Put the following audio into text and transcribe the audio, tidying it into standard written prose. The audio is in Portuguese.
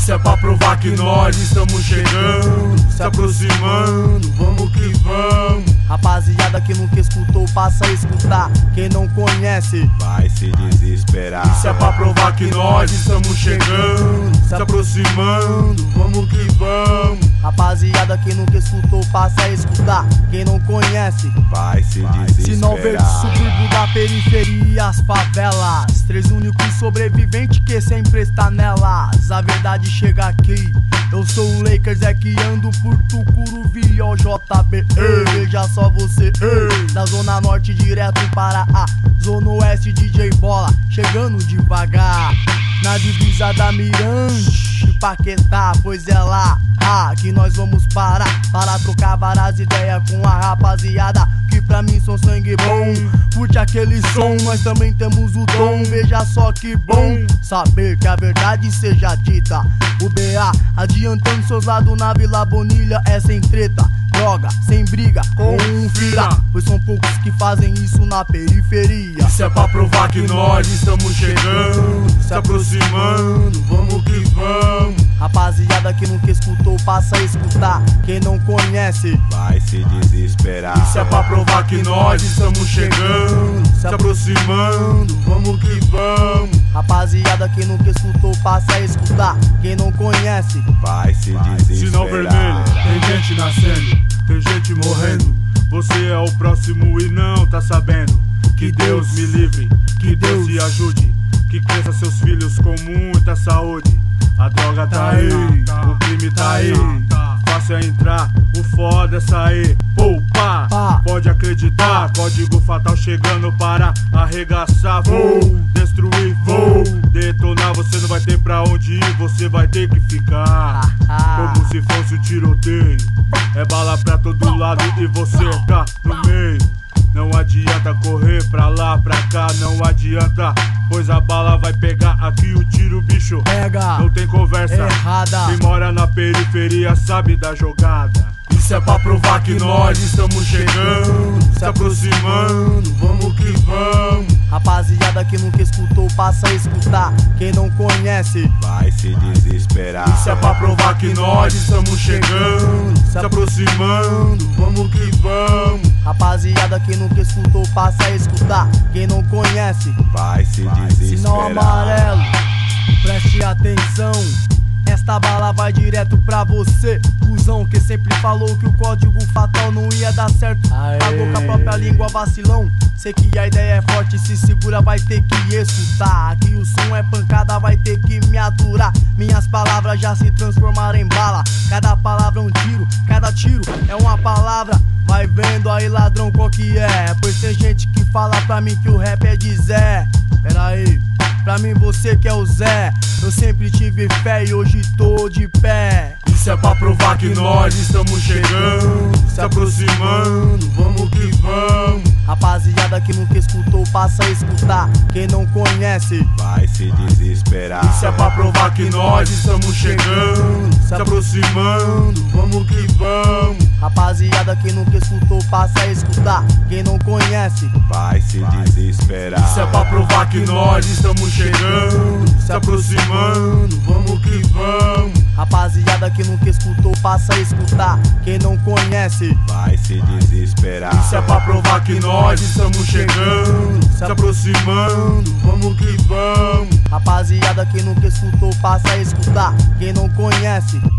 Isso é pra provar que nós estamos chegando, se aproximando, vamos que vamos. Rapaziada que nunca escutou, passa a escutar. Quem não conhece vai se desesperar. Isso é pra provar que nós estamos chegando, se aproximando, vamos que vamos. Rapaziada que nunca escutou, passa a escutar. Quem não conhece vai se desesperar. Sinal verde, subúrbio da periferia, as favelas. Três únicos sobreviventes que sempre está nelas. A verdade chega aqui. Eu sou o Lakers, é que ando por Tucuruvi, ó JB. Veja só você, da zona norte direto para a zona oeste, DJ Bola, chegando devagar. Na divisa da Mirante, Paquetá, pois é lá que nós vamos parar para trocar várias ideias com a rapaziada que pra mim são sangue bom. Curte aquele som, nós também temos o dom. Veja só que bom saber que a verdade seja dita. O BA adiantando seus lados na Vila Bonilha é sem treta, droga, sem briga, confira, pois são poucos que fazem isso na periferia. Isso é pra provar que nós estamos chegando, se aproximando, vamos que vamos. Rapaziada que nunca escutou, passa a escutar. Quem não conhece vai se desesperar. Isso é pra provar que nós estamos chegando, se aproximando, vamos que vamos. Rapaziada que nunca escutou, passa a escutar. Quem não conhece vai se desesperar. Sinal vermelho, tem gente nascendo, tem gente morrendo. Você é o próximo e não tá sabendo. Que Deus me livre, que Deus te ajude, que cresça seus filhos com muita saúde. A droga tá aí, o crime tá aí, fácil é entrar, o foda é sair. Poupa, pode acreditar, código fatal chegando para arregaçar. Vou destruir, vou detonar, você não vai ter pra onde ir, você vai ter que ficar como se fosse um tiroteio. É bala pra todo lado e você tá no meio. Não adianta correr pra lá, pra cá, não adianta, pois a bala vai pegar aqui, o tiro, bicho pega, não tem conversa errada. Quem mora na periferia sabe da jogada. Isso é pra provar que nós estamos chegando, se aproximando, vamos que vamos. Rapaziada que nunca escutou, passa a escutar. Quem não conhece vai se desesperar. Isso é pra provar que nós estamos chegando, se aproximando, vamos que vamos. Rapaziada que nunca escutou, passa a escutar. Quem não conhece vai se desesperar. Sinal amarelo, preste atenção. Esta bala vai direto pra você, cuzão, que sempre falou que o código fatal não ia dar certo. Pagou com a própria língua, vacilão. Sei que a ideia é forte, se segura, vai ter que escutar. Aqui o som é pancada, vai ter que me aturar. Minhas palavras já se transformaram em bala. Cada palavra é um tiro, cada tiro é uma palavra. Vai vendo aí, ladrão, qual que é? Pois tem gente que fala pra mim que o rap é de Zé. Pera aí, pra mim você que é o Zé. Eu sempre tive fé e hoje tô de pé. Isso é pra provar que nós estamos chegando, se aproximando, vamos que vamos. Rapaziada que nunca escutou, passa a escutar. Quem não conhece vai se desesperar. Isso é pra provar que nós estamos chegando, se aproximando, vamos que vamos. Rapaziada que nunca escutou, passa a escutar. Quem não conhece vai se desesperar. Isso é pra provar que nós estamos chegando, se aproximando, vamos que vamos. Rapaziada que nunca escutou, passa a escutar. Quem não conhece vai se desesperar. Isso é pra provar que nós estamos chegando, se aproximando, vamos que vamos. Rapaziada que nunca escutou, passa a escutar. Quem não conhece